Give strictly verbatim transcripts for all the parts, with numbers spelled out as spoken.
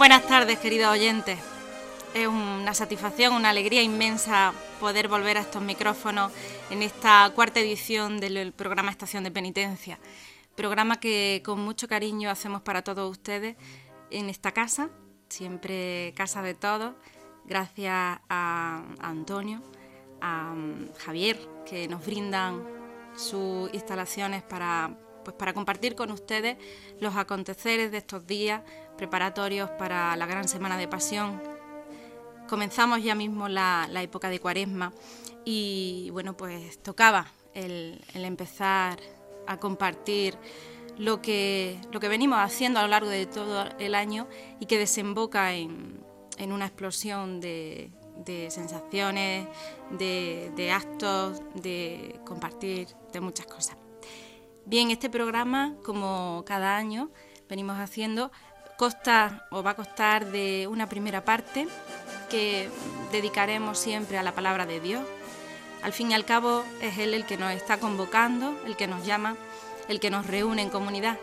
Buenas tardes, queridos oyentes. Es una satisfacción, una alegría inmensa poder volver a estos micrófonos en esta cuarta edición del programa Estación de Penitencia. Programa que con mucho cariño hacemos para todos ustedes en esta casa, siempre casa de todos, gracias a, a Antonio, a Javier, que nos brindan sus instalaciones para, pues para compartir con ustedes los aconteceres de estos días preparatorios para la gran Semana de Pasión. Comenzamos ya mismo la, la época de Cuaresma y bueno, pues tocaba el, el empezar a compartir lo que, lo que venimos haciendo a lo largo de todo el año y que desemboca en, en una explosión de, de sensaciones, de, de actos, de compartir, de muchas cosas. Bien, este programa, como cada año venimos haciendo, consta o va a costar de una primera parte que dedicaremos siempre a la palabra de Dios. Al fin y al cabo es Él el que nos está convocando, el que nos llama, el que nos reúne en comunidad.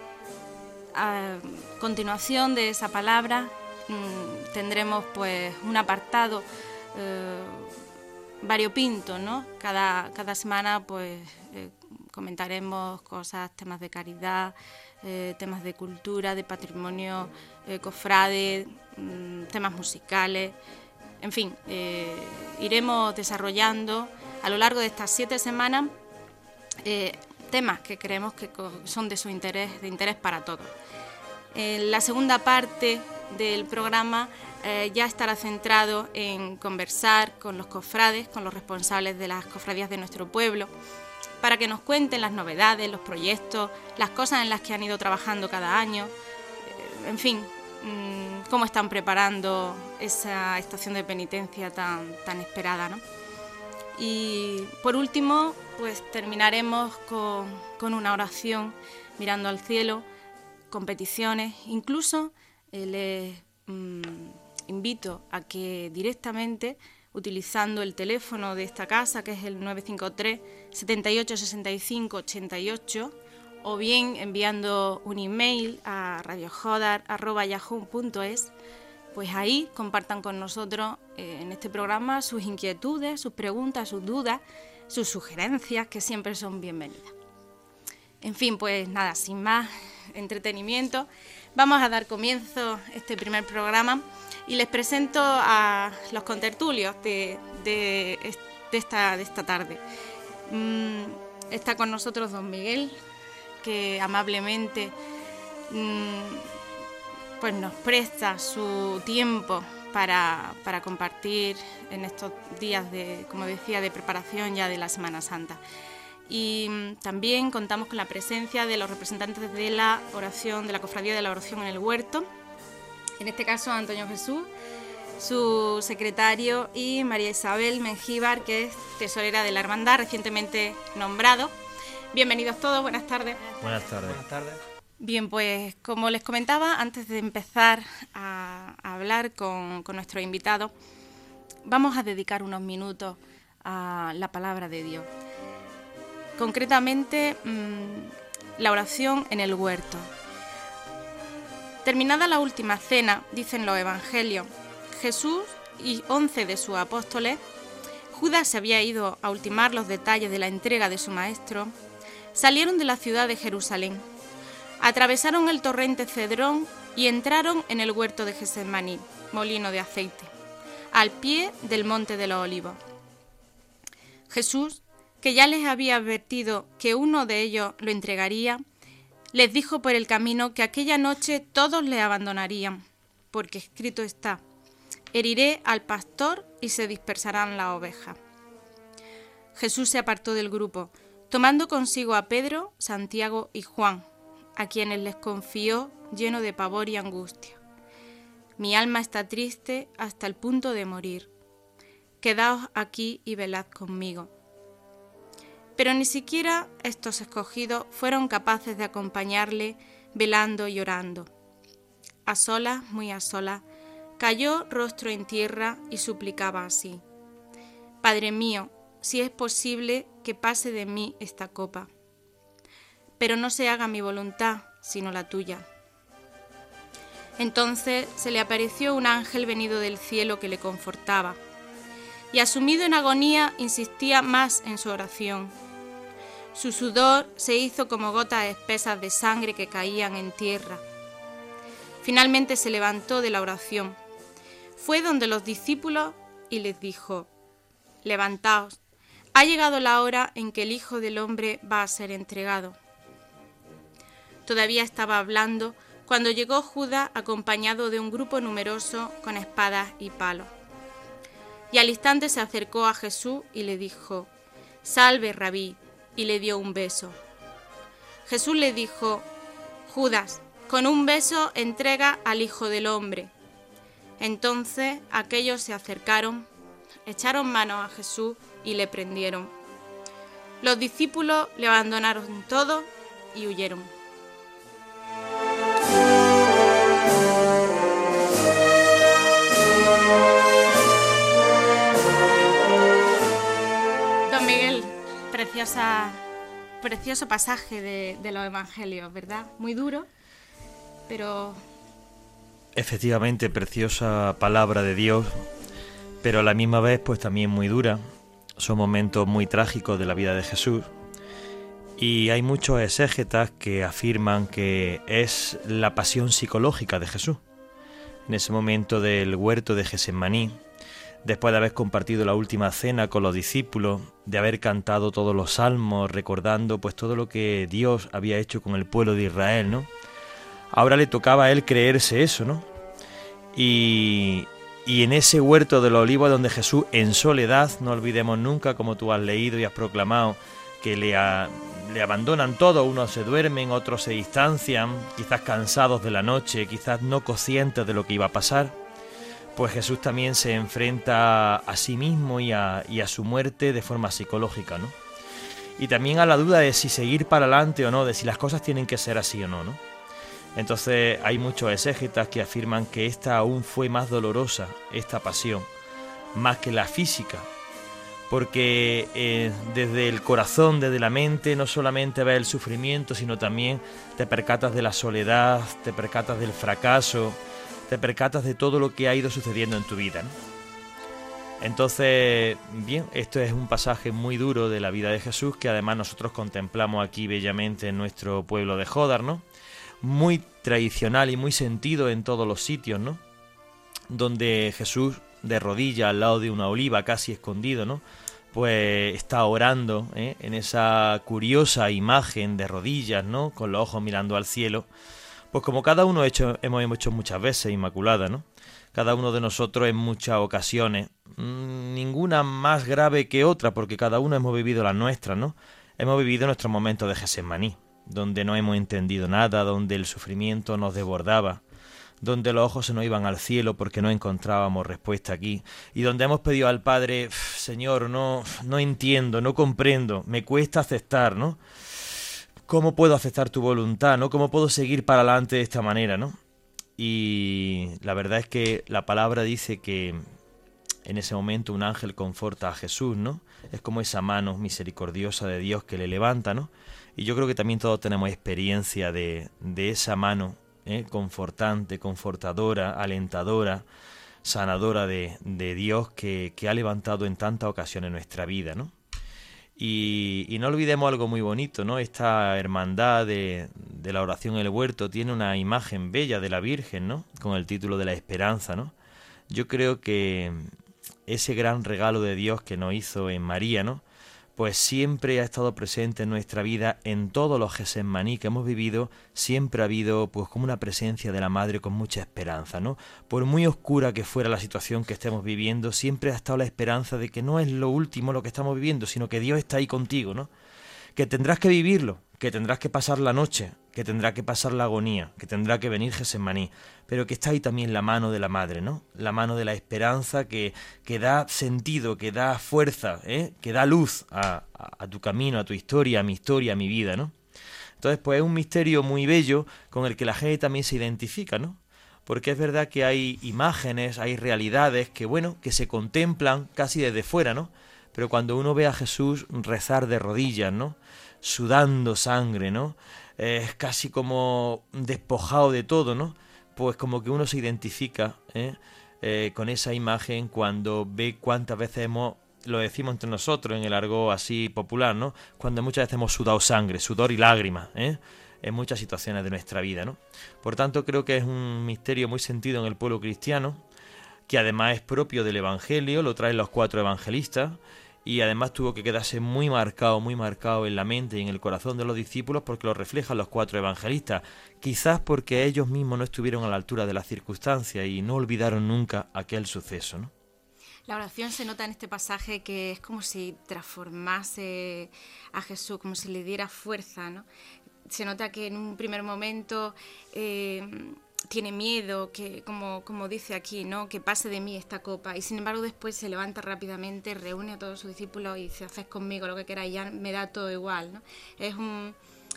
A continuación de esa palabra mmm, tendremos pues un apartado eh, variopinto, ¿no? Cada, cada semana pues eh, comentaremos cosas, temas de caridad, eh, temas de cultura, de patrimonio eh, cofrade, mmm, temas musicales. En fin, eh, iremos desarrollando a lo largo de estas siete semanas eh, temas que creemos que son de su interés, de interés para todos. En la segunda parte del programa eh, ya estará centrado en conversar con los cofrades, con los responsables de las cofradías de nuestro pueblo, para que nos cuenten las novedades, los proyectos, las cosas en las que han ido trabajando cada año, eh, en fin, cómo están preparando esa estación de penitencia tan, tan esperada, ¿no? Y por último, pues terminaremos con, con una oración mirando al cielo, con peticiones. Incluso eh, les mmm, invito a que directamente, utilizando el teléfono de esta casa, que es el nueve cinco tres, setenta y ocho, sesenta y cinco, ochenta y ocho, o bien enviando un email a radiojodar arroba yahoo punto es, pues ahí compartan con nosotros eh, en este programa sus inquietudes, sus preguntas, sus dudas, sus sugerencias, que siempre son bienvenidas. En fin, pues nada, sin más entretenimiento, vamos a dar comienzo a este primer programa y les presento a los contertulios de, de, de, esta, de esta tarde. Mm, está con nosotros don Miguel, que amablemente mmm, pues nos presta su tiempo para, para compartir en estos días de, como decía, de preparación ya de la Semana Santa. Y mmm, también contamos con la presencia de los representantes de la oración, de la Cofradía de la Oración en el Huerto, en este caso Antonio Jesús, su secretario, y María Isabel Mengíbar, que es tesorera de la hermandad, recientemente nombrado. Bienvenidos todos, buenas tardes. Buenas tardes. Buenas tardes. Bien, pues como les comentaba, antes de empezar a, a hablar con, con nuestro invitado, vamos a dedicar unos minutos a la palabra de Dios. Concretamente, mmm, la oración en el huerto. Terminada la última cena, dicen los evangelios, Jesús y once de sus apóstoles, Judas se había ido a ultimar los detalles de la entrega de su maestro, salieron de la ciudad de Jerusalén, atravesaron el torrente Cedrón y entraron en el huerto de Getsemaní, molino de aceite, al pie del monte de los olivos. Jesús, que ya les había advertido que uno de ellos lo entregaría, les dijo por el camino que aquella noche todos le abandonarían, porque escrito está: heriré al pastor y se dispersarán las ovejas. Jesús se apartó del grupo, tomando consigo a Pedro, Santiago y Juan, a quienes les confió lleno de pavor y angustia. Mi alma está triste hasta el punto de morir. Quedaos aquí y velad conmigo. Pero ni siquiera estos escogidos fueron capaces de acompañarle velando y llorando. A solas, muy a solas, cayó rostro en tierra y suplicaba así: Padre mío, si es posible, que pase de mí esta copa. Pero no se haga mi voluntad, sino la tuya. Entonces se le apareció un ángel venido del cielo que le confortaba, y asumido en agonía insistía más en su oración. Su sudor se hizo como gotas espesas de sangre que caían en tierra. Finalmente se levantó de la oración, fue donde los discípulos y les dijo: «Levantaos, ha llegado la hora en que el Hijo del Hombre va a ser entregado». Todavía estaba hablando cuando llegó Judas acompañado de un grupo numeroso con espadas y palos. Y al instante se acercó a Jesús y le dijo: «Salve, Rabí», y le dio un beso. Jesús le dijo: «Judas, con un beso entrega al Hijo del Hombre». Entonces aquellos se acercaron, echaron mano a Jesús y le prendieron. Los discípulos le abandonaron todo y huyeron. Don Miguel, preciosa, precioso pasaje de, de los evangelios, ¿verdad? Muy duro, pero... Efectivamente, preciosa palabra de Dios, pero a la misma vez pues también muy dura. Son momentos muy trágicos de la vida de Jesús y hay muchos exégetas que afirman que es la pasión psicológica de Jesús. En ese momento del huerto de Getsemaní, después de haber compartido la última cena con los discípulos, de haber cantado todos los salmos, recordando pues todo lo que Dios había hecho con el pueblo de Israel, ¿no? Ahora le tocaba a él creerse eso, ¿no? Y, y en ese huerto de los olivos donde Jesús en soledad, no olvidemos nunca, como tú has leído y has proclamado, que le, a, le abandonan todos, unos se duermen, otros se distancian, quizás cansados de la noche, quizás no conscientes de lo que iba a pasar, pues Jesús también se enfrenta a sí mismo y a, y a su muerte de forma psicológica, ¿no? Y también a la duda de si seguir para adelante o no, de si las cosas tienen que ser así o no, ¿no? Entonces hay muchos exégetas que afirman que esta aún fue más dolorosa, esta pasión, más que la física, porque eh, desde el corazón, desde la mente, no solamente ves el sufrimiento, sino también te percatas de la soledad, te percatas del fracaso, te percatas de todo lo que ha ido sucediendo en tu vida, ¿no? Entonces, bien, esto es un pasaje muy duro de la vida de Jesús que además nosotros contemplamos aquí bellamente en nuestro pueblo de Jódar, ¿no? Muy tradicional y muy sentido en todos los sitios, ¿no? Donde Jesús, de rodillas al lado de una oliva, casi escondido, ¿no? Pues está orando, ¿eh? En esa curiosa imagen de rodillas, ¿no? Con los ojos mirando al cielo. Pues como cada uno hecho, hemos hecho muchas veces, Inmaculada, ¿no? Cada uno de nosotros en muchas ocasiones, mmm, ninguna más grave que otra, porque cada uno hemos vivido las nuestras, ¿no? Hemos vivido nuestros momentos de Getsemaní, donde no hemos entendido nada, donde el sufrimiento nos desbordaba, donde los ojos se nos iban al cielo porque no encontrábamos respuesta aquí, y donde hemos pedido al Padre: Señor, no, no entiendo, no comprendo, me cuesta aceptar, ¿no? ¿Cómo puedo aceptar tu voluntad, no? ¿Cómo puedo seguir para adelante de esta manera, no? Y la verdad es que la palabra dice que en ese momento un ángel conforta a Jesús, ¿no? Es como esa mano misericordiosa de Dios que le levanta, ¿no? Y yo creo que también todos tenemos experiencia de, de esa mano, ¿eh? Confortante, confortadora, alentadora, sanadora de, de Dios que, que ha levantado en tantas ocasiones nuestra vida, ¿no? Y, y no olvidemos algo muy bonito, ¿no? Esta hermandad de, de la oración en el huerto tiene una imagen bella de la Virgen, ¿no? Con el título de la esperanza, ¿no? Yo creo que ese gran regalo de Dios que nos hizo en María, ¿no? Pues siempre ha estado presente en nuestra vida, en todos los Getsemaní que hemos vivido, siempre ha habido pues como una presencia de la Madre con mucha esperanza, ¿no? Por muy oscura que fuera la situación que estemos viviendo, siempre ha estado la esperanza de que no es lo último lo que estamos viviendo, sino que Dios está ahí contigo, ¿no? Que tendrás que vivirlo, que tendrás que pasar la noche, que tendrá que pasar la agonía, que tendrá que venir Getsemaní, pero que está ahí también la mano de la Madre, ¿no? La mano de la esperanza que, que da sentido, que da fuerza, ¿eh? Que da luz a, a, a tu camino, a tu historia, a mi historia, a mi vida, ¿no? Entonces, pues es un misterio muy bello con el que la gente también se identifica, ¿no? Porque es verdad que hay imágenes, hay realidades que, bueno, que se contemplan casi desde fuera, ¿no? Pero cuando uno ve a Jesús rezar de rodillas, ¿no? Sudando sangre, ¿no? Es casi como despojado de todo, ¿no? pues como que uno se identifica ¿eh? Eh, con esa imagen cuando ve cuántas veces hemos, lo decimos entre nosotros en el argot así popular, ¿no? Cuando muchas veces hemos sudado sangre, sudor y lágrimas, ¿eh? en muchas situaciones de nuestra vida, ¿no? Por tanto, creo que es un misterio muy sentido en el pueblo cristiano, que además es propio del Evangelio, lo traen los cuatro evangelistas, y además tuvo que quedarse muy marcado, muy marcado en la mente y en el corazón de los discípulos porque lo reflejan los cuatro evangelistas, quizás porque ellos mismos no estuvieron a la altura de las circunstancias y no olvidaron nunca aquel suceso, ¿no? La oración se nota en este pasaje que es como si transformase a Jesús, como si le diera fuerza, ¿no? Se nota que en un primer momento eh, tiene miedo, que como, como dice aquí, ¿no? Que pase de mí esta copa, y sin embargo después se levanta rápidamente, reúne a todos sus discípulos y dice: haced conmigo lo que queráis, ya me da todo igual, ¿no? Es un...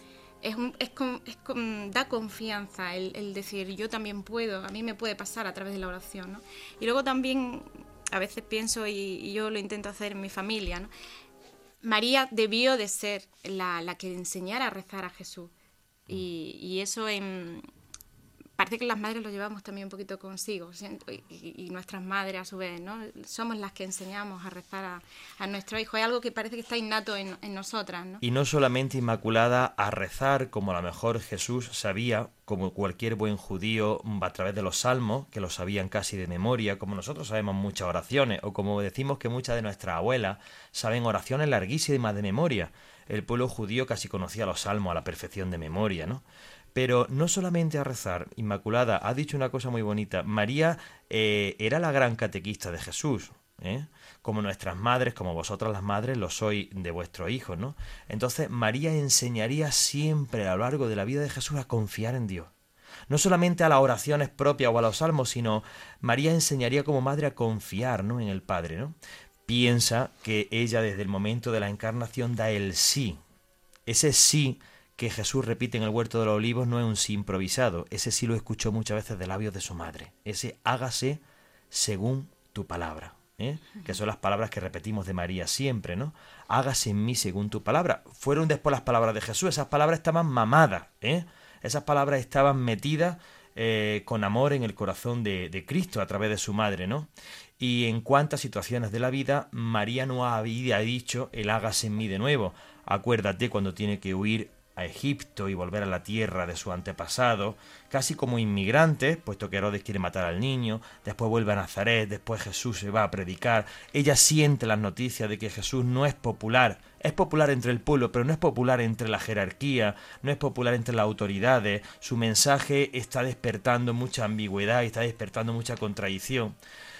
Es un, es con, es con, da confianza el, el decir yo también puedo, a mí me puede pasar a través de la oración, ¿no? Y luego también a veces pienso, y, y yo lo intento hacer en mi familia, ¿no? María debió de ser la, la que enseñara a rezar a Jesús, y, y eso en, parece que las madres lo llevamos también un poquito consigo, y, y nuestras madres a su vez, ¿no? Somos las que enseñamos a rezar a, a nuestros hijos. Es algo que parece que está innato en, en nosotras, ¿no? Y no solamente Inmaculada a rezar, como a lo mejor Jesús sabía, como cualquier buen judío, a través de los salmos, que lo sabían casi de memoria, como nosotros sabemos muchas oraciones, o como decimos que muchas de nuestras abuelas saben oraciones larguísimas de memoria. El pueblo judío casi conocía los salmos a la perfección de memoria, ¿no? Pero no solamente a rezar, Inmaculada ha dicho una cosa muy bonita. María eh, era la gran catequista de Jesús, ¿eh? Como nuestras madres, como vosotras las madres lo sois de vuestros hijos, ¿no? Entonces María enseñaría siempre a lo largo de la vida de Jesús a confiar en Dios. No solamente a las oraciones propias o a los salmos, sino María enseñaría como madre a confiar, ¿no? en el Padre, ¿no? Piensa que ella desde el momento de la encarnación da el sí. Ese sí que Jesús repite en el huerto de los olivos no es un sí improvisado, ese sí lo escuchó muchas veces de labios de su madre, ese hágase según tu palabra, ¿eh? que son las palabras que repetimos de María siempre, ¿no? Hágase en mí según tu palabra. Fueron después las palabras de Jesús, esas palabras estaban mamadas, ¿eh? esas palabras estaban metidas eh, con amor en el corazón de, de Cristo a través de su madre, ¿no? Y en cuántas situaciones de la vida María no había dicho el hágase en mí de nuevo. Acuérdate cuando tiene que huir a Egipto y volver a la tierra de su antepasado, casi como inmigrante, puesto que Herodes quiere matar al niño, después vuelve a Nazaret, después Jesús se va a predicar, ella siente las noticias de que Jesús no es popular, es popular entre el pueblo, pero no es popular entre la jerarquía, no es popular entre las autoridades, su mensaje está despertando mucha ambigüedad y está despertando mucha contradicción.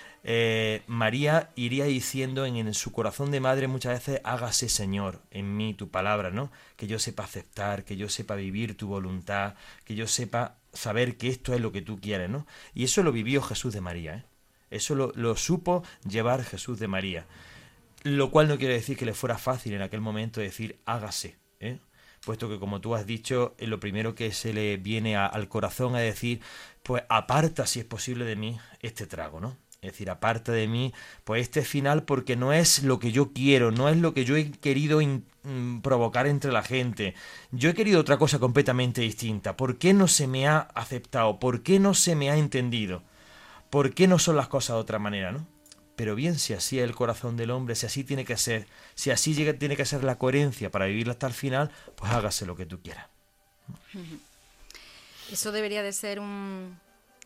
Eh, María iría diciendo en, en su corazón de madre muchas veces: hágase Señor en mí tu palabra, ¿no? Que yo sepa aceptar, que yo sepa vivir tu voluntad, que yo sepa saber que esto es lo que tú quieres, ¿no? Y eso lo vivió Jesús de María, ¿eh? Eso lo, lo supo llevar Jesús de María, lo cual no quiere decir que le fuera fácil en aquel momento decir hágase, ¿eh? Puesto que, como tú has dicho, lo primero que se le viene a, al corazón es decir: pues aparta si es posible de mí este trago, ¿no? Es decir, aparte de mí, pues este final, porque no es lo que yo quiero, no es lo que yo he querido in, mm, provocar entre la gente. Yo he querido otra cosa completamente distinta. ¿Por qué no se me ha aceptado? ¿Por qué no se me ha entendido? ¿Por qué no son las cosas de otra manera, no? Pero bien, si así es el corazón del hombre, si así tiene que ser, si así llega, tiene que ser la coherencia para vivirla hasta el final, pues hágase lo que tú quieras. Eso debería de ser un...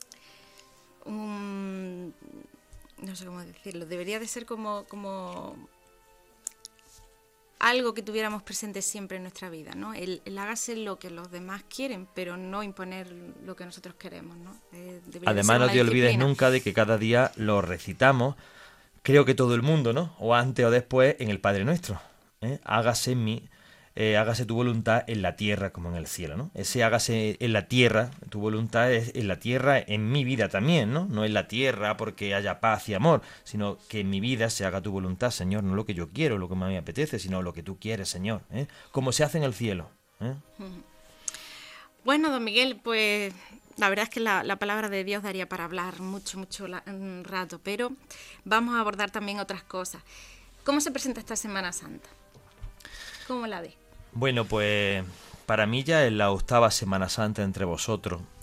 un no sé cómo decirlo, debería de ser como, como algo que tuviéramos presente siempre en nuestra vida, ¿no? El, el hágase lo que los demás quieren, pero no imponer lo que nosotros queremos, ¿no? Eh, Además, no te olvides nunca de que cada día lo recitamos, creo que todo el mundo, ¿no? O antes o después en el Padre Nuestro, ¿eh? Hágase en mí, eh, hágase tu voluntad en la tierra como en el cielo, ¿no? Ese hágase en la tierra, tu voluntad es en la tierra, en mi vida también, ¿no? No en la tierra porque haya paz y amor, sino que en mi vida se haga tu voluntad, Señor, no lo que yo quiero, lo que me apetece, sino lo que tú quieres, Señor, ¿eh? Como se hace en el cielo, ¿eh? Bueno, don Miguel, pues la verdad es que la, la palabra de Dios daría para hablar mucho, mucho la, un rato, pero vamos a abordar también otras cosas. ¿Cómo se presenta esta Semana Santa? ¿Cómo la ves? Bueno, pues para mí ya es la octava Semana Santa entre vosotros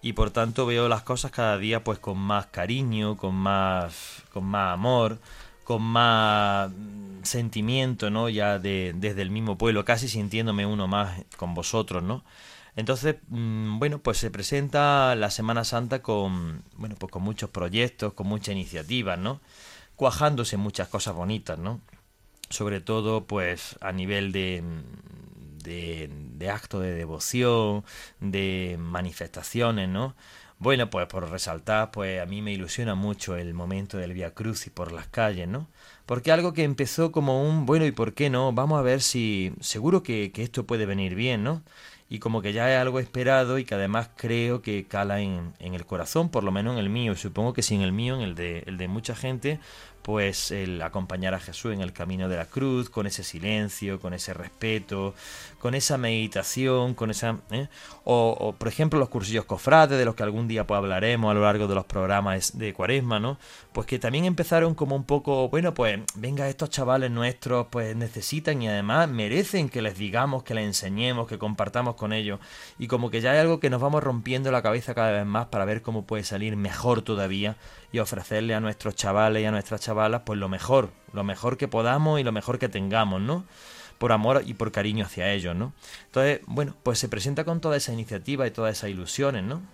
y por tanto veo las cosas cada día pues con más cariño, con más, con más amor, con más sentimiento, ¿no? Ya de, desde el mismo pueblo, casi sintiéndome uno más con vosotros, ¿no? Entonces, mmm, bueno, pues se presenta la Semana Santa con, bueno, pues con muchos proyectos, con muchas iniciativas, ¿no? Cuajándose muchas cosas bonitas, ¿no? Sobre todo, pues, a nivel de, de, de acto de devoción, de manifestaciones, ¿no? Bueno, pues por resaltar, pues a mí me ilusiona mucho el momento del Vía Crucis por las calles, ¿no? Porque algo que empezó como un, bueno, ¿y por qué no? Vamos a ver si, seguro que, que esto puede venir bien, ¿no? Y como que ya es algo esperado y que además creo que cala en, en el corazón, por lo menos en el mío, y supongo que si en el mío, en el de, el de mucha gente, pues el acompañar a Jesús en el camino de la cruz, con ese silencio, con ese respeto, con esa meditación, con esa... ¿eh? O, o, por ejemplo, los cursillos cofrades, de los que algún día pues hablaremos a lo largo de los programas de Cuaresma, ¿no? Pues que también empezaron como un poco, bueno, pues venga, estos chavales nuestros pues necesitan y además merecen que les digamos, que les enseñemos, que compartamos con ellos, y como que ya hay algo que nos vamos rompiendo la cabeza cada vez más para ver cómo puede salir mejor todavía y ofrecerle a nuestros chavales y a nuestras chavalas pues lo mejor, lo mejor que podamos y lo mejor que tengamos, ¿no? Por amor y por cariño hacia ellos, ¿no? Entonces, bueno, pues se presenta con toda esa iniciativa y todas esas ilusiones, ¿no?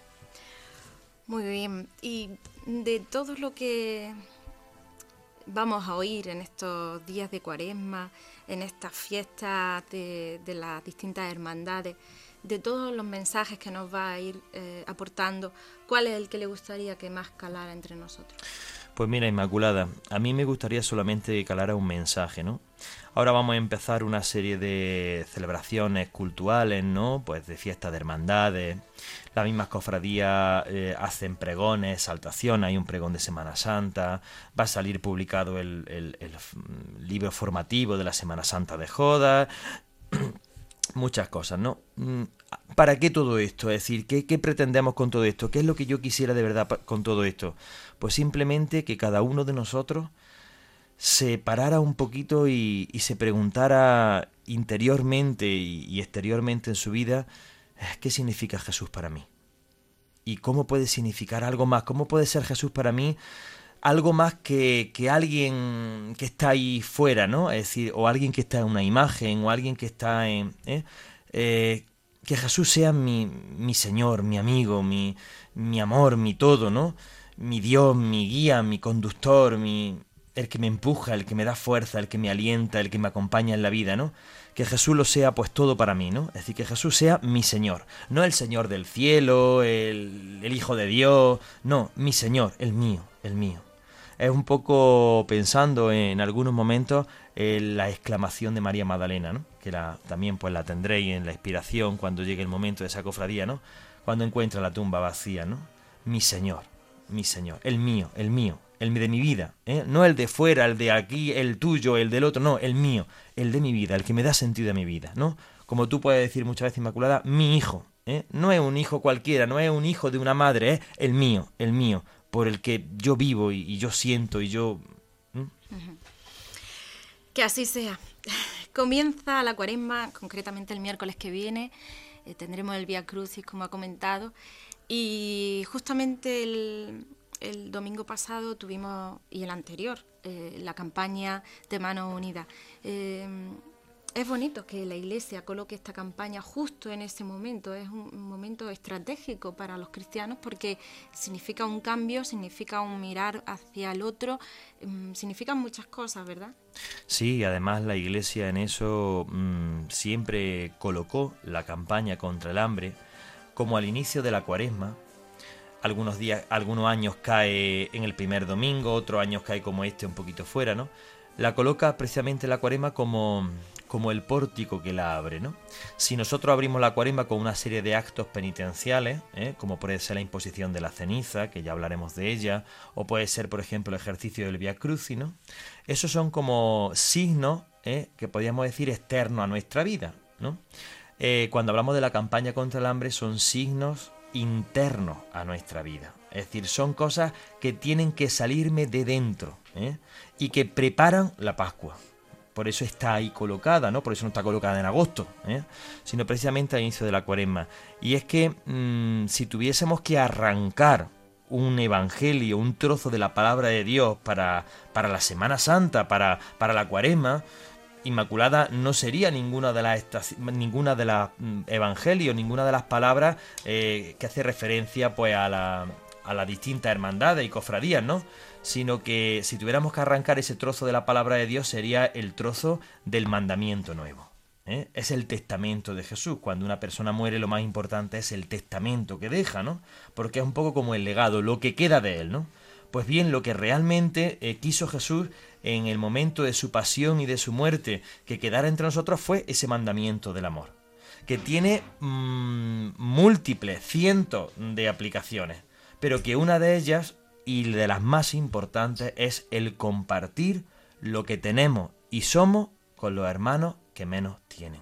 Muy bien. Y de todo lo que vamos a oír en estos días de Cuaresma, en estas fiestas de, de las distintas hermandades, de todos los mensajes que nos va a ir eh, aportando, ¿cuál es el que le gustaría que más calara entre nosotros? Pues mira, Inmaculada, a mí me gustaría solamente que calara un mensaje, ¿no? Ahora vamos a empezar una serie de celebraciones cultuales, ¿no? Pues de fiestas de hermandades. Las mismas cofradías eh, hacen pregones, exaltaciones, hay un pregón de Semana Santa, va a salir publicado el, el, el libro formativo de la Semana Santa de Jodas, muchas cosas, ¿no? ¿Para qué todo esto? Es decir, ¿qué, ¿qué pretendemos con todo esto? ¿Qué es lo que yo quisiera de verdad con todo esto? Pues simplemente que cada uno de nosotros se parara un poquito y, y se preguntara interiormente y, y exteriormente en su vida, ¿qué significa Jesús para mí? ¿Y cómo puede significar algo más? ¿Cómo puede ser Jesús para mí algo más que, que alguien que está ahí fuera, ¿no? Es decir, o alguien que está en una imagen, o alguien que está en... ¿eh? Eh, que Jesús sea mi, mi Señor, mi amigo, mi, mi amor, mi todo, ¿no? Mi Dios, mi guía, mi conductor, mi, el que me empuja, el que me da fuerza, el que me alienta, el que me acompaña en la vida, ¿no? Que Jesús lo sea pues todo para mí, ¿no? Es decir, que Jesús sea mi Señor, no el Señor del cielo, el, el Hijo de Dios, no, mi Señor, el mío, el mío. Es un poco pensando en algunos momentos en la exclamación de María Magdalena, ¿no? Que la, también pues la tendréis en la inspiración cuando llegue el momento de esa cofradía, ¿no? Cuando encuentra la tumba vacía, ¿no? Mi Señor, mi Señor, el mío, el mío, el de mi vida, ¿eh? No el de fuera, el de aquí, el tuyo, el del otro, no, el mío, el de mi vida, el que me da sentido a mi vida, ¿no? Como tú puedes decir muchas veces, Inmaculada, mi hijo, ¿eh? No es un hijo cualquiera, no es un hijo de una madre, es ¿eh? el mío, el mío, por el que yo vivo y, y yo siento y yo... ¿Mm? Uh-huh. Que así sea. Comienza la Cuaresma, concretamente el miércoles que viene, eh, tendremos el Vía Crucis, como ha comentado, y justamente el, el domingo pasado tuvimos, y el anterior, eh, la campaña de Manos Unidas. Eh, Es bonito que la Iglesia coloque esta campaña justo en ese momento, es un momento estratégico para los cristianos porque significa un cambio, significa un mirar hacia el otro, significan muchas cosas, ¿verdad? Sí, además la Iglesia en eso mmm, siempre colocó la campaña contra el hambre como al inicio de la Cuaresma. Algunos días, algunos años cae en el primer domingo, otros años cae como este un poquito fuera, ¿no? La coloca precisamente la Cuaresma como, como el pórtico que la abre, ¿no? Si nosotros abrimos la Cuaresma con una serie de actos penitenciales, ¿eh? Como puede ser la imposición de la ceniza, que ya hablaremos de ella, o puede ser, por ejemplo, el ejercicio del Vía Crucis, ¿no? Esos son como signos, ¿eh? Que podríamos decir externos a nuestra vida, ¿no? Eh, cuando hablamos de la campaña contra el hambre son signos internos a nuestra vida. Es decir, son cosas que tienen que salirme de dentro, ¿eh? Y que preparan la Pascua. por eso está ahí colocada, ¿no? Por eso no está colocada en agosto, ¿eh? Sino precisamente al inicio de la Cuaresma. Y es que mmm, si tuviésemos que arrancar un evangelio, un trozo de la palabra de Dios para, para la Semana Santa, para, para la Cuaresma, Inmaculada no sería ninguna de las ninguna de las evangelios, ninguna de las palabras eh, que hace referencia pues a la a las distintas hermandades y cofradías, ¿no? Sino que si tuviéramos que arrancar ese trozo de la palabra de Dios sería el trozo del mandamiento nuevo, ¿eh? Es el testamento de Jesús. Cuando una persona muere, lo más importante es el testamento que deja, ¿no? Porque es un poco como el legado, lo que queda de él, ¿no? Pues bien, lo que realmente eh, quiso Jesús en el momento de su pasión y de su muerte que quedara entre nosotros fue ese mandamiento del amor, que tiene mmm, múltiples, cientos de aplicaciones, pero que una de ellas, y de las más importantes, es el compartir lo que tenemos y somos con los hermanos que menos tienen.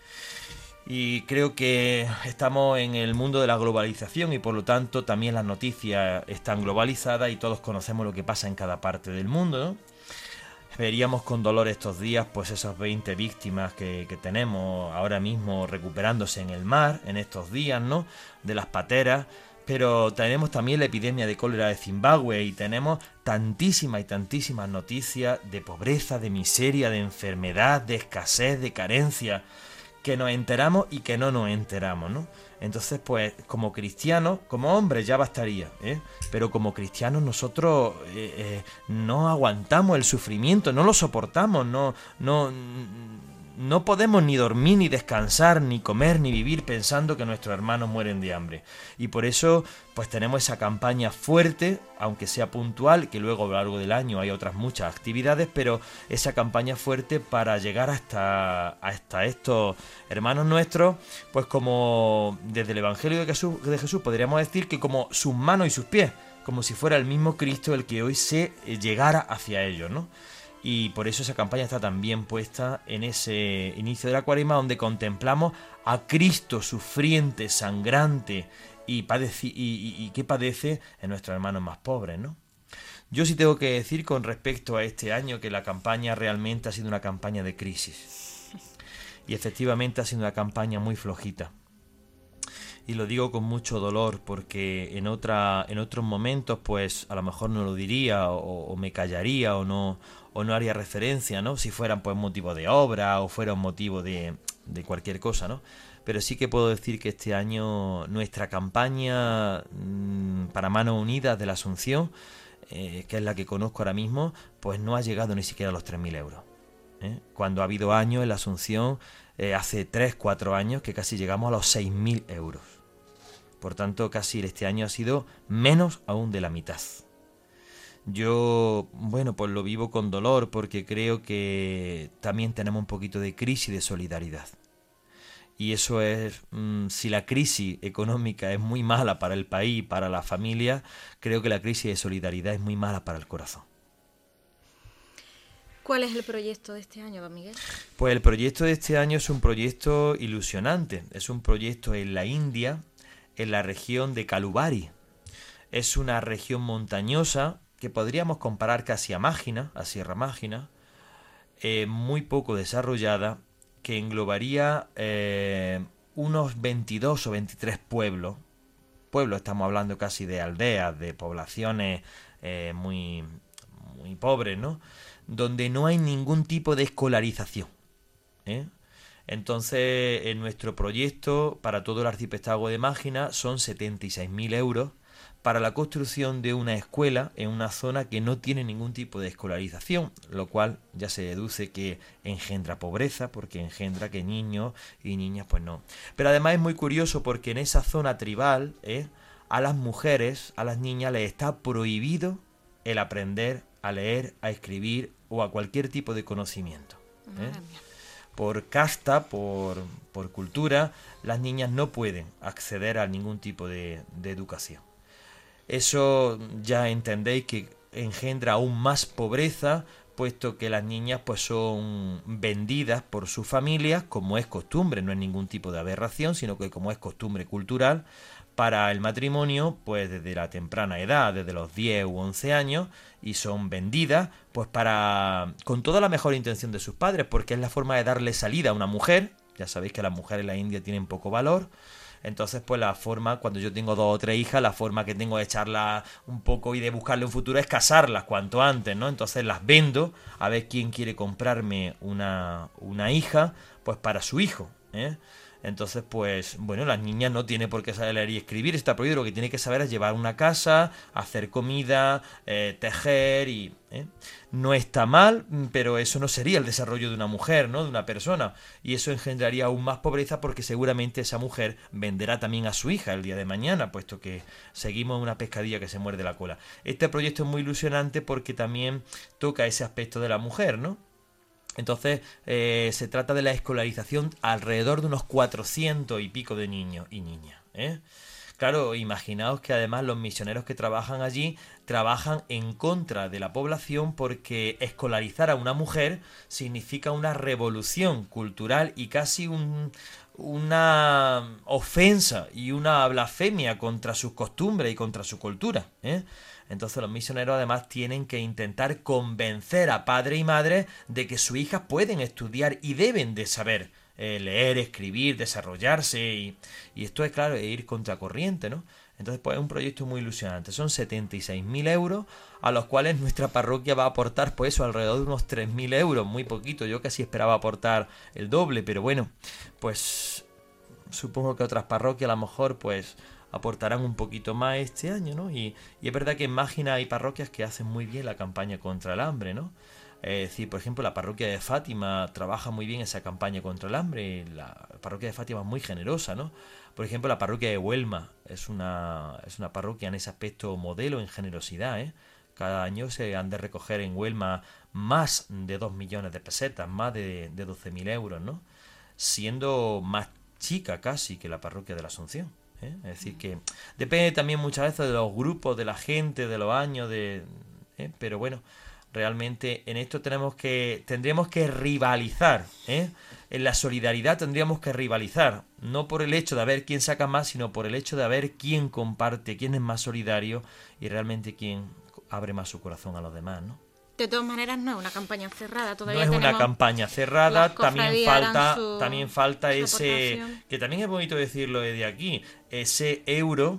Y creo que estamos en el mundo de la globalización y por lo tanto también las noticias están globalizadas y todos conocemos lo que pasa en cada parte del mundo, ¿no? Veríamos con dolor estos días pues esas veinte víctimas que, que tenemos ahora mismo recuperándose en el mar en estos días, ¿no? De las pateras. Pero tenemos también la epidemia de cólera de Zimbabue y tenemos tantísimas y tantísimas noticias de pobreza, de miseria, de enfermedad, de escasez, de carencia, que nos enteramos y que no nos enteramos, ¿no? Entonces, pues, como cristianos, como hombres ya bastaría, ¿eh? Pero como cristianos nosotros eh, eh, no aguantamos el sufrimiento, no lo soportamos, no, no, no podemos ni dormir, ni descansar, ni comer, ni vivir pensando que nuestros hermanos mueren de hambre. Y por eso, pues tenemos esa campaña fuerte, aunque sea puntual, que luego a lo largo del año hay otras muchas actividades, pero esa campaña fuerte para llegar hasta, hasta estos hermanos nuestros, pues como desde el Evangelio de Jesús, de Jesús podríamos decir que como sus manos y sus pies, como si fuera el mismo Cristo el que hoy se llegara hacia ellos, ¿no? Y por eso esa campaña está también puesta en ese inicio de la Cuaresma, donde contemplamos a Cristo sufriente, sangrante y, padeci y, y, y que padece en nuestros hermanos más pobres, ¿no? Yo sí tengo que decir con respecto a este año que la campaña realmente ha sido una campaña de crisis. Y efectivamente ha sido una campaña muy flojita. Y lo digo con mucho dolor porque en otra en otros momentos pues a lo mejor no lo diría o, o me callaría o no o no haría referencia, ¿no? Si fueran pues motivo de obra o fuera un motivo de, de cualquier cosa, ¿no? Pero sí que puedo decir que este año nuestra campaña mmm, para Manos Unidas de la Asunción, eh, que es la que conozco ahora mismo, pues no ha llegado ni siquiera a los tres mil euros. ¿eh? Cuando ha habido años en la Asunción, eh, hace tres, cuatro años, que casi llegamos a los seis mil euros. Por tanto, casi este año ha sido menos aún de la mitad. Yo, bueno, pues lo vivo con dolor porque creo que también tenemos un poquito de crisis de solidaridad. Y eso es, mmm, si la crisis económica es muy mala para el país, para la familia, creo que la crisis de solidaridad es muy mala para el corazón. ¿Cuál es el proyecto de este año, don Miguel? Pues el proyecto de este año es un proyecto ilusionante. Es un proyecto en la India, en la región de Kalubari. Es una región montañosa que podríamos comparar casi a Mágina, a Sierra Mágina, eh, muy poco desarrollada, que englobaría eh, unos veintidós o veintitrés pueblos. Pueblos, estamos hablando casi de aldeas, de poblaciones eh, muy, muy pobres, ¿no? Donde no hay ningún tipo de escolarización, ¿eh? Entonces, en nuestro proyecto, para todo el arciprestazgo de Mágina, son setenta y seis mil euros para la construcción de una escuela en una zona que no tiene ningún tipo de escolarización, lo cual ya se deduce que engendra pobreza, porque engendra que niños y niñas pues no. Pero además es muy curioso porque en esa zona tribal, ¿eh? a las mujeres, a las niñas les está prohibido el aprender a leer, a escribir o a cualquier tipo de conocimiento, ¿eh? Por casta, por, por cultura, las niñas no pueden acceder a ningún tipo de, de educación. Eso ya entendéis que engendra aún más pobreza puesto que las niñas pues son vendidas por sus familias, como es costumbre, no es ningún tipo de aberración, sino que como es costumbre cultural, para el matrimonio, pues desde la temprana edad, desde los diez u once años, y son vendidas, pues para, con toda la mejor intención de sus padres, porque es la forma de darle salida a una mujer. Ya sabéis que las mujeres en la India tienen poco valor. Entonces, pues la forma, cuando yo tengo dos o tres hijas, la forma que tengo de echarlas un poco y de buscarle un futuro es casarlas cuanto antes, ¿no? Entonces las vendo a ver quién quiere comprarme una, una hija, pues para su hijo, ¿eh? Entonces, pues, bueno, las niñas no tienen por qué saber leer y escribir, está prohibido. Lo que tiene que saber es llevar una casa, hacer comida, eh, tejer y... ¿eh? No está mal, pero eso no sería el desarrollo de una mujer, ¿no? De una persona. Y eso engendraría aún más pobreza porque seguramente esa mujer venderá también a su hija el día de mañana, puesto que seguimos en una pescadilla que se muerde la cola. Este proyecto es muy ilusionante porque también toca ese aspecto de la mujer, ¿no? Entonces eh, se trata de la escolarización alrededor de unos cuatrocientos y pico de niños y niñas, ¿eh? Claro, imaginaos que además los misioneros que trabajan allí trabajan en contra de la población porque escolarizar a una mujer significa una revolución cultural y casi un, una ofensa y una blasfemia contra sus costumbres y contra su cultura, ¿eh? Entonces los misioneros además tienen que intentar convencer a padre y madre de que sus hijas pueden estudiar y deben de saber eh, leer, escribir, desarrollarse y, y esto es claro, ir contracorriente, ¿no? Entonces pues es un proyecto muy ilusionante. Son setenta y seis mil euros a los cuales nuestra parroquia va a aportar pues eso, alrededor de unos tres mil euros, muy poquito. Yo casi esperaba aportar el doble, pero bueno, pues supongo que otras parroquias a lo mejor pues aportarán un poquito más este año, ¿no? Y, y es verdad que en Mágina hay parroquias que hacen muy bien la campaña contra el hambre, ¿no? Es decir, por ejemplo, la parroquia de Fátima trabaja muy bien esa campaña contra el hambre. La parroquia de Fátima es muy generosa, ¿no? Por ejemplo, la parroquia de Huelma es una, es una parroquia en ese aspecto modelo en generosidad, ¿eh? Cada año se han de recoger en Huelma más de dos millones de pesetas, más de, de doce mil euros, ¿no? Siendo más chica casi que la parroquia de la Asunción. ¿Eh? Es decir, que depende también muchas veces de los grupos, de la gente, de los años, de ¿eh? Pero bueno, realmente en esto tenemos que tendríamos que rivalizar, ¿eh? En la solidaridad tendríamos que rivalizar, no por el hecho de ver quién saca más, sino por el hecho de ver quién comparte, quién es más solidario y realmente quién abre más su corazón a los demás, ¿no? De todas maneras no es una campaña cerrada, todavía no es una campaña cerrada, también falta su, también falta ese aportación. Que también es bonito decirlo desde aquí, ese euro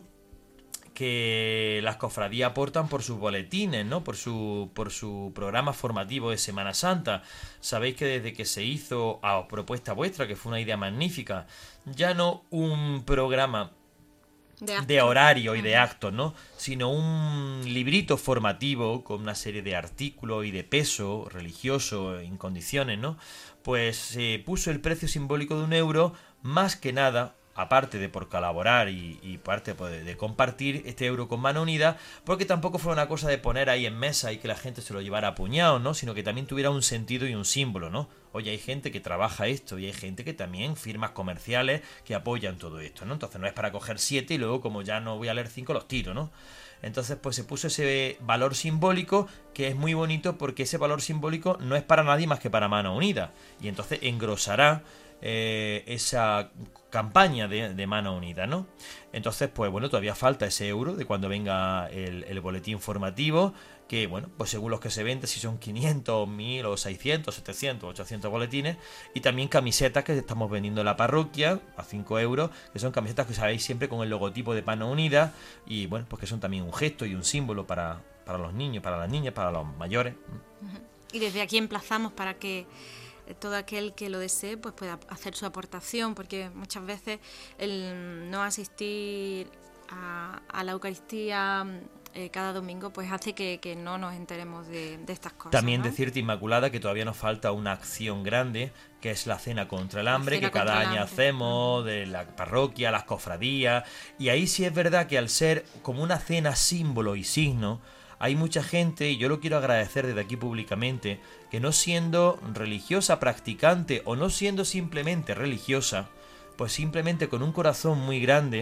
que las cofradías aportan por sus boletines, ¿no? Por su por su programa formativo de Semana Santa. Sabéis que desde que se hizo a propuesta vuestra, que fue una idea magnífica, ya no un programa De, de horario y de actos, ¿no? Sino un librito formativo con una serie de artículos y de peso religioso en condiciones, ¿no? Pues se eh, puso el precio simbólico de un euro, más que nada, aparte de por colaborar y, y parte de, de compartir este euro con mano unida, porque tampoco fue una cosa de poner ahí en mesa y que la gente se lo llevara a puñados, ¿no? Sino que también tuviera un sentido y un símbolo, ¿no? Oye, hay gente que trabaja esto y hay gente que también firmas comerciales que apoyan todo esto, ¿no? Entonces no es para coger siete y luego como ya no voy a leer cinco los tiro, ¿no? Entonces pues se puso ese valor simbólico que es muy bonito porque ese valor simbólico no es para nadie más que para Mano Unida y entonces engrosará eh, esa campaña de, de Mano Unida, ¿no? Entonces pues bueno, todavía falta ese euro de cuando venga el, el boletín formativo, que bueno, pues según los que se venden, si son quinientos, mil o seiscientos, setecientos, ochocientos boletines, y también camisetas que estamos vendiendo en la parroquia a cinco euros, que son camisetas que sabéis siempre con el logotipo de Mano Unida, y bueno, pues que son también un gesto y un símbolo para, para los niños, para las niñas, para los mayores. Y desde aquí emplazamos para que todo aquel que lo desee pues pueda hacer su aportación, porque muchas veces el no asistir a, a la Eucaristía eh, cada domingo pues hace que, que no nos enteremos de, de estas cosas. También ¿no? decirte, Inmaculada, que todavía nos falta una acción grande, que es la cena contra el hambre, que cada año hacemos, de la parroquia, las cofradías, y ahí sí es verdad que al ser como una cena símbolo y signo, hay mucha gente, y yo lo quiero agradecer desde aquí públicamente, que no siendo religiosa, practicante, o no siendo simplemente religiosa, pues simplemente con un corazón muy grande,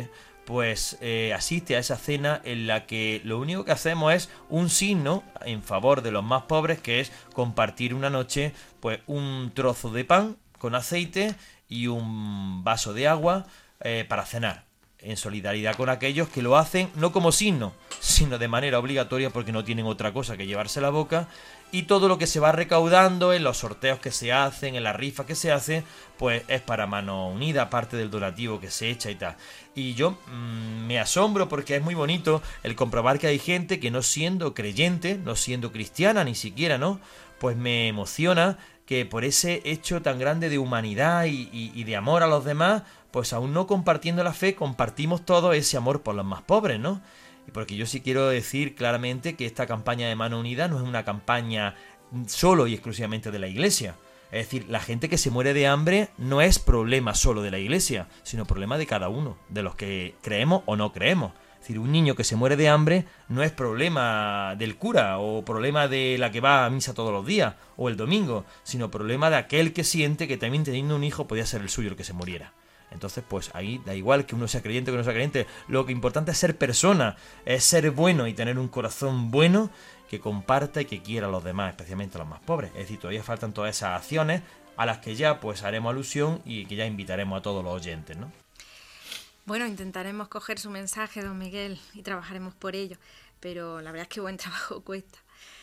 pues eh, asiste a esa cena en la que lo único que hacemos es un signo en favor de los más pobres, que es compartir una noche pues un trozo de pan con aceite y un vaso de agua eh, para cenar, en solidaridad con aquellos que lo hacen no como signo, sino de manera obligatoria porque no tienen otra cosa que llevarse a la boca. Y todo lo que se va recaudando en los sorteos que se hacen, en las rifas que se hacen, pues es para Mano Unida, aparte del donativo que se echa y tal. Y yo mmm, me asombro porque es muy bonito el comprobar que hay gente que no siendo creyente, no siendo cristiana ni siquiera, ¿no? Pues me emociona que por ese hecho tan grande de humanidad y, y, y de amor a los demás, pues aún no compartiendo la fe, compartimos todo ese amor por los más pobres, ¿no? Porque yo sí quiero decir claramente que esta campaña de Mano Unida no es una campaña solo y exclusivamente de la Iglesia. Es decir, la gente que se muere de hambre no es problema solo de la Iglesia, sino problema de cada uno, de los que creemos o no creemos. Es decir, un niño que se muere de hambre no es problema del cura o problema de la que va a misa todos los días o el domingo, sino problema de aquel que siente que también teniendo un hijo podía ser el suyo el que se muriera. Entonces, pues ahí da igual que uno sea creyente o que no sea creyente. Lo que importante es ser persona, es ser bueno y tener un corazón bueno que comparta y que quiera a los demás, especialmente a los más pobres. Es decir, todavía faltan todas esas acciones a las que ya pues haremos alusión y que ya invitaremos a todos los oyentes, ¿no? Bueno, intentaremos coger su mensaje, don Miguel, y trabajaremos por ello, pero la verdad es que buen trabajo cuesta.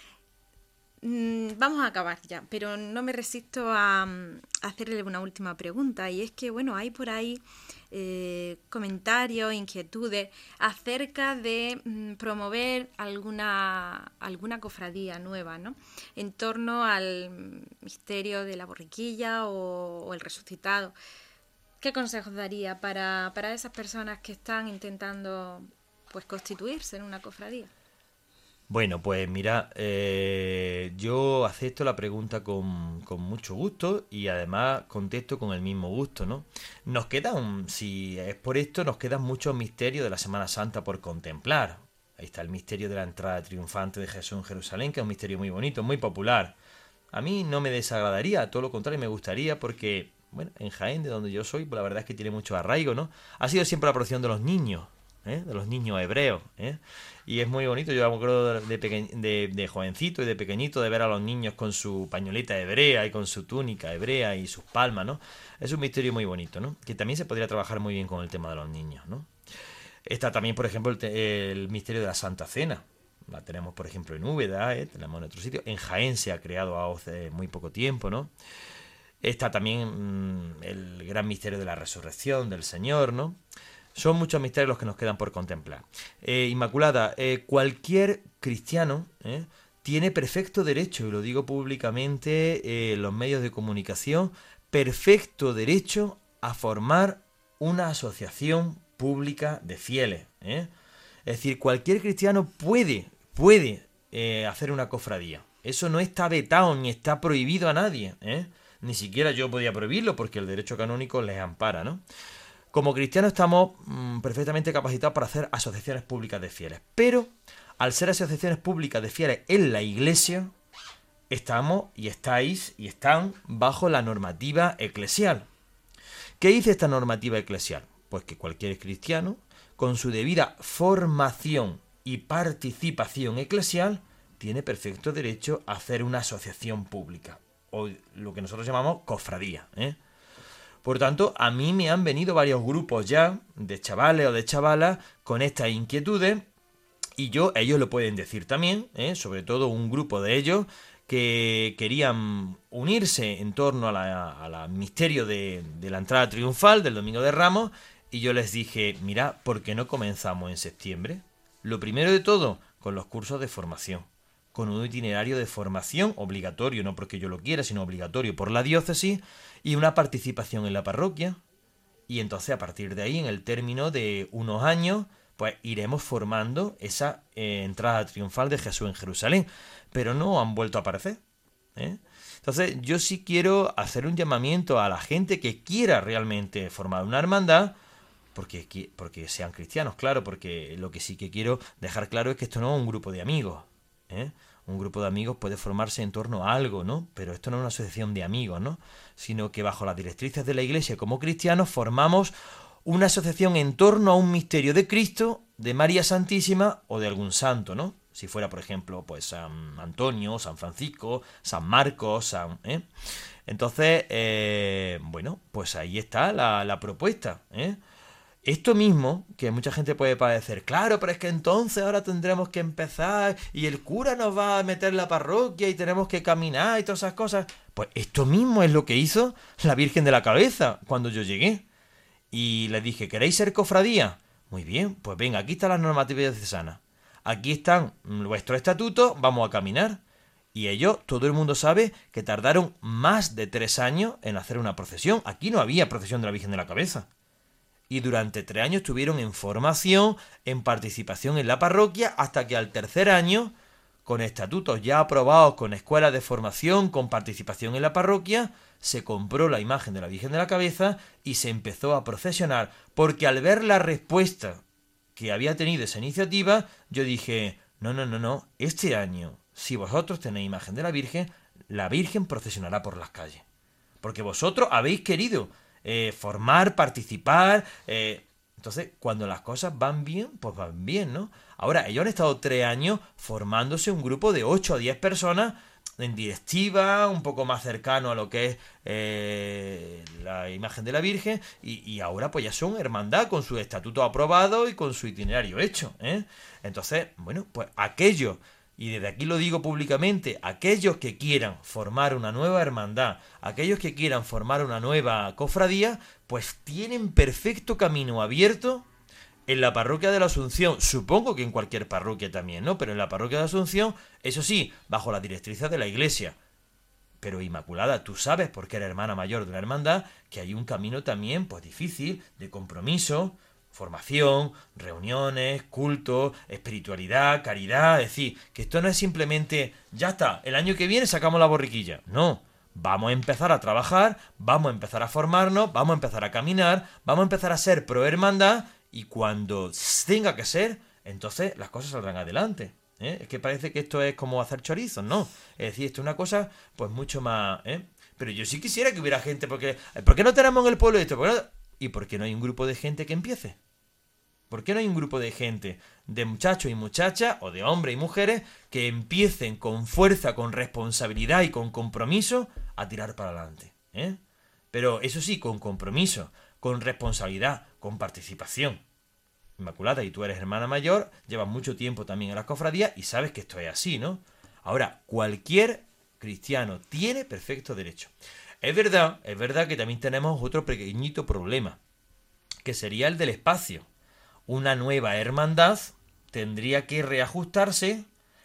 Vamos a acabar ya, pero no me resisto a, a hacerle una última pregunta, y es que, bueno, hay por ahí eh, comentarios, inquietudes acerca de mm, promover alguna, alguna cofradía nueva, ¿no?, en torno al misterio de la borriquilla o, o el resucitado. ¿Qué consejos daría para, para esas personas que están intentando pues constituirse en una cofradía? Bueno, pues mira, eh, yo acepto la pregunta con, con mucho gusto y además contesto con el mismo gusto, ¿no? Nos quedan, si es por esto, nos quedan muchos misterios de la Semana Santa por contemplar. Ahí está el misterio de la entrada triunfante de Jesús en Jerusalén, que es un misterio muy bonito, muy popular. A mí no me desagradaría, todo lo contrario, me gustaría porque, bueno, en Jaén, de donde yo soy, pues la verdad es que tiene mucho arraigo, ¿no? Ha sido siempre la procesión de los niños. ¿Eh? De los niños hebreos, ¿eh? Y es muy bonito. Yo me acuerdo de, peque... de, de jovencito y de pequeñito de ver a los niños con su pañoleta hebrea y con su túnica hebrea y sus palmas, ¿no? Es un misterio muy bonito, ¿no? Que también se podría trabajar muy bien con el tema de los niños, ¿no? Está también, por ejemplo, el, te... el misterio de la Santa Cena. La tenemos, por ejemplo, en Úbeda, ¿eh? Tenemos en otro sitio. En Jaén se ha creado hace muy poco tiempo, ¿no? Está también mmm, el gran misterio de la resurrección del Señor, ¿no? Son muchos misterios los que nos quedan por contemplar. Eh, Inmaculada, eh, cualquier cristiano eh, tiene perfecto derecho, y lo digo públicamente eh, en los medios de comunicación, perfecto derecho a formar una asociación pública de fieles. Eh. Es decir, cualquier cristiano puede, puede eh, hacer una cofradía. Eso no está vetado ni está prohibido a nadie. Eh. Ni siquiera yo podía prohibirlo porque el derecho canónico les ampara, ¿no? Como cristianos estamos mmm, perfectamente capacitados para hacer asociaciones públicas de fieles. Pero al ser asociaciones públicas de fieles en la Iglesia, estamos y estáis y están bajo la normativa eclesial. ¿Qué dice esta normativa eclesial? Pues que cualquier cristiano, con su debida formación y participación eclesial, tiene perfecto derecho a hacer una asociación pública, o lo que nosotros llamamos cofradía, ¿eh? Por tanto, a mí me han venido varios grupos ya de chavales o de chavalas con estas inquietudes y yo, ellos lo pueden decir también, ¿eh? Sobre todo un grupo de ellos que querían unirse en torno al misterio de, de la entrada triunfal del Domingo de Ramos y yo les dije, mira, ¿por qué no comenzamos en septiembre? Lo primero de todo, con los cursos de formación, con un itinerario de formación obligatorio, no porque yo lo quiera, sino obligatorio por la diócesis, y una participación en la parroquia. Y entonces a partir de ahí, en el término de unos años, pues iremos formando esa eh, entrada triunfal de Jesús en Jerusalén. Pero no han vuelto a aparecer, ¿eh? Entonces yo sí quiero hacer un llamamiento a la gente que quiera realmente formar una hermandad, porque, porque sean cristianos, claro, porque lo que sí que quiero dejar claro es que esto no es un grupo de amigos, ¿eh? Un grupo de amigos puede formarse en torno a algo, ¿no? Pero esto no es una asociación de amigos, ¿no? Sino que bajo las directrices de la Iglesia como cristianos formamos una asociación en torno a un misterio de Cristo, de María Santísima o de algún santo, ¿no? Si fuera, por ejemplo, pues San Antonio, San Francisco, San Marcos, San... ¿eh? Entonces, eh, bueno, pues ahí está la, la propuesta, ¿eh? Esto mismo, que mucha gente puede padecer, claro, pero es que entonces ahora tendremos que empezar y el cura nos va a meter en la parroquia y tenemos que caminar y todas esas cosas. Pues esto mismo es lo que hizo la Virgen de la Cabeza cuando yo llegué. Y le dije, ¿queréis ser cofradía? Muy bien, pues venga, aquí está la normativa diocesana. Aquí están vuestros estatutos, vamos a caminar. Y ellos, todo el mundo sabe que tardaron más de tres años en hacer una procesión. Aquí no había procesión de la Virgen de la Cabeza. Y durante tres años estuvieron en formación, en participación en la parroquia, hasta que al tercer año, con estatutos ya aprobados, con escuelas de formación, con participación en la parroquia, se compró la imagen de la Virgen de la Cabeza y se empezó a procesionar. Porque al ver la respuesta que había tenido esa iniciativa, yo dije, no, no, no, no, este año, si vosotros tenéis imagen de la Virgen, la Virgen procesionará por las calles. Porque vosotros habéis querido Eh, formar, participar, eh, entonces cuando las cosas van bien, pues van bien, ¿no? Ahora, ellos han estado tres años formándose un grupo de ocho a diez personas en directiva, un poco más cercano a lo que es eh, la imagen de la Virgen, y, y ahora pues ya son hermandad con su estatuto aprobado y con su itinerario hecho, ¿eh? Entonces, bueno, pues aquellos, y desde aquí lo digo públicamente, aquellos que quieran formar una nueva hermandad, aquellos que quieran formar una nueva cofradía, pues tienen perfecto camino abierto en la parroquia de la Asunción. Supongo que en cualquier parroquia también, ¿no? Pero en la parroquia de la Asunción, eso sí, bajo la directriz de la Iglesia. Pero Inmaculada, tú sabes, porque eres hermana mayor de una hermandad, que hay un camino también, pues difícil, de compromiso, formación, reuniones, culto, espiritualidad, caridad. Es decir, que esto no es simplemente, ya está, el año que viene sacamos la borriquilla. No, vamos a empezar a trabajar, vamos a empezar a formarnos, vamos a empezar a caminar, vamos a empezar a ser pro hermandad, y cuando tenga que ser, entonces las cosas saldrán adelante, ¿eh? Es que parece que esto es como hacer chorizos, ¿no? Es decir, esto es una cosa pues mucho más... ¿eh? Pero yo sí quisiera que hubiera gente, porque ¿por qué no tenemos en el pueblo esto? ¿Por qué no? ¿Y por qué no hay un grupo de gente que empiece? ¿Por qué no hay un grupo de gente, de muchachos y muchachas, o de hombres y mujeres, que empiecen con fuerza, con responsabilidad y con compromiso a tirar para adelante, ¿eh? Pero eso sí, con compromiso, con responsabilidad, con participación. Inmaculada, y tú eres hermana mayor, llevas mucho tiempo también en las cofradías y sabes que esto es así, ¿no? Ahora, cualquier cristiano tiene perfecto derecho. Es verdad, es verdad que también tenemos otro pequeñito problema, que sería el del espacio. Una nueva hermandad tendría que reajustarse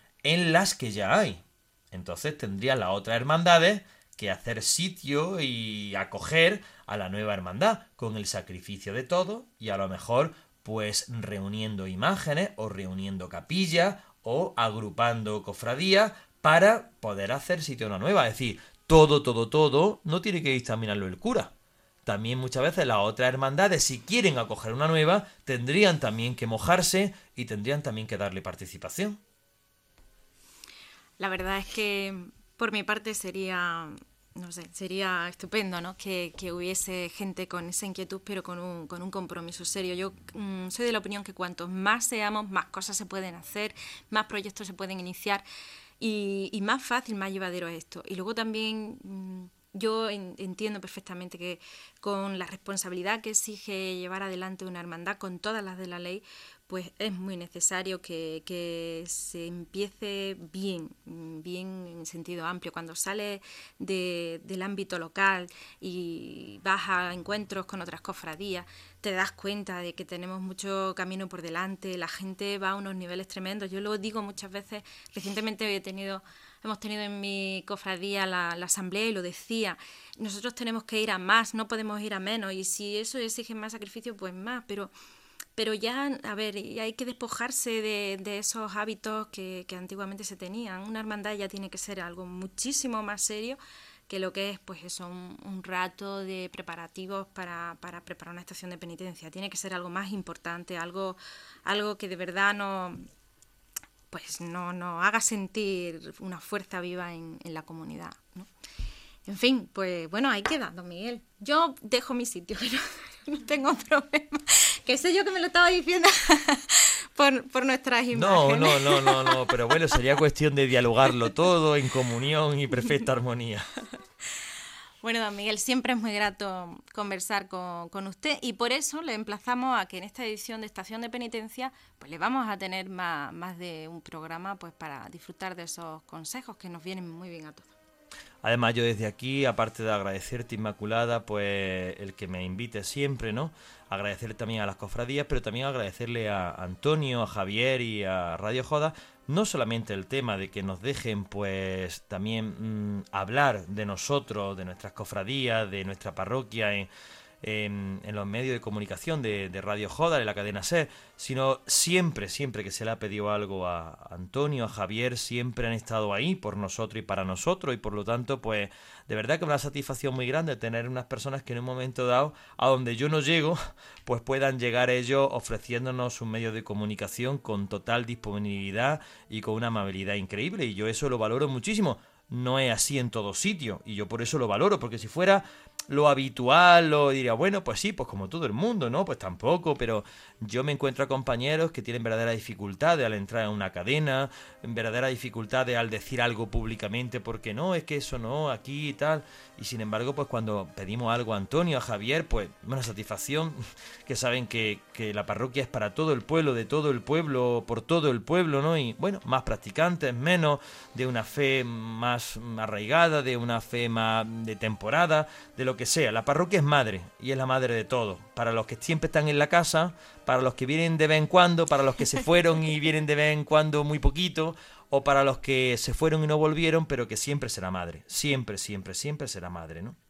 en las que ya hay. Entonces tendrían las otras hermandades que hacer sitio y acoger a la nueva hermandad con el sacrificio de todo, y a lo mejor pues reuniendo imágenes o reuniendo capillas o agrupando cofradías para poder hacer sitio a una nueva. Es decir, todo, todo, todo no tiene que dictaminarlo el cura. También muchas veces las otras hermandades, si quieren acoger una nueva, tendrían también que mojarse y tendrían también que darle participación. La verdad es que por mi parte sería, no sé, sería estupendo, ¿no? Que, que hubiese gente con esa inquietud, pero con un, con un compromiso serio. Yo mmm, soy de la opinión que cuantos más seamos, más cosas se pueden hacer, más proyectos se pueden iniciar y, y más fácil, más llevadero es esto. Y luego también... Mmm, Yo entiendo perfectamente que con la responsabilidad que exige llevar adelante una hermandad, con todas las de la ley, pues es muy necesario que, que se empiece bien, bien en sentido amplio. Cuando sales de, del ámbito local y vas a encuentros con otras cofradías, te das cuenta de que tenemos mucho camino por delante, la gente va a unos niveles tremendos. Yo lo digo muchas veces, recientemente he tenido... Hemos tenido en mi cofradía la, la asamblea y lo decía, nosotros tenemos que ir a más, no podemos ir a menos, y si eso exige más sacrificio, pues más, pero, pero ya, a ver, hay que despojarse de, de esos hábitos que, que antiguamente se tenían. Una hermandad ya tiene que ser algo muchísimo más serio que lo que es, pues eso, un, un rato de preparativos para, para preparar una estación de penitencia. Tiene que ser algo más importante, algo, algo que de verdad no... pues no, no haga sentir una fuerza viva en, en la comunidad, ¿no? En fin, pues bueno, ahí queda, don Miguel. Yo dejo mi sitio, pero no tengo problema. Que sé yo que me lo estaba diciendo por, por nuestras imágenes. No, no, no, no, no, pero bueno, sería cuestión de dialogarlo todo en comunión y perfecta armonía. Bueno, don Miguel, siempre es muy grato conversar con, con usted y por eso le emplazamos a que en esta edición de Estación de Penitencia pues le vamos a tener más, más de un programa pues para disfrutar de esos consejos que nos vienen muy bien a todos. Además, yo desde aquí, aparte de agradecerte, Inmaculada, pues el que me invite siempre, ¿no? Agradecerle también a las cofradías, pero también agradecerle a Antonio, a Javier y a Radio Joda, no solamente el tema de que nos dejen, pues, también mmm, hablar de nosotros, de nuestras cofradías, de nuestra parroquia en, en, en los medios de comunicación de, de Radio Joda, de la cadena SER, sino siempre, siempre que se le ha pedido algo a Antonio, a Javier, siempre han estado ahí por nosotros y para nosotros, y por lo tanto, pues, de verdad que es una satisfacción muy grande tener unas personas que en un momento dado, a donde yo no llego, pues puedan llegar ellos ofreciéndonos un medio de comunicación con total disponibilidad y con una amabilidad increíble, y yo eso lo valoro muchísimo. No es así en todo sitio, y yo por eso lo valoro, porque si fuera lo habitual, lo diría, bueno, pues sí, pues como todo el mundo, ¿no? Pues tampoco, pero yo me encuentro a compañeros que tienen verdaderas dificultades al entrar en una cadena, verdaderas dificultades al decir algo públicamente, porque no, es que eso no, aquí y tal, y sin embargo, pues cuando pedimos algo a Antonio, a Javier, pues una satisfacción, que saben que, que la parroquia es para todo el pueblo, de todo el pueblo, por todo el pueblo, ¿no? Y bueno, más practicantes, menos, de una fe más arraigada, de una fe más de temporada, de lo que sea. La parroquia es madre y es la madre de todo. Para los que siempre están en la casa, para los que vienen de vez en cuando, para los que se fueron y vienen de vez en cuando muy poquito, o para los que se fueron y no volvieron, pero que siempre será madre. Siempre, siempre, siempre será madre, ¿no?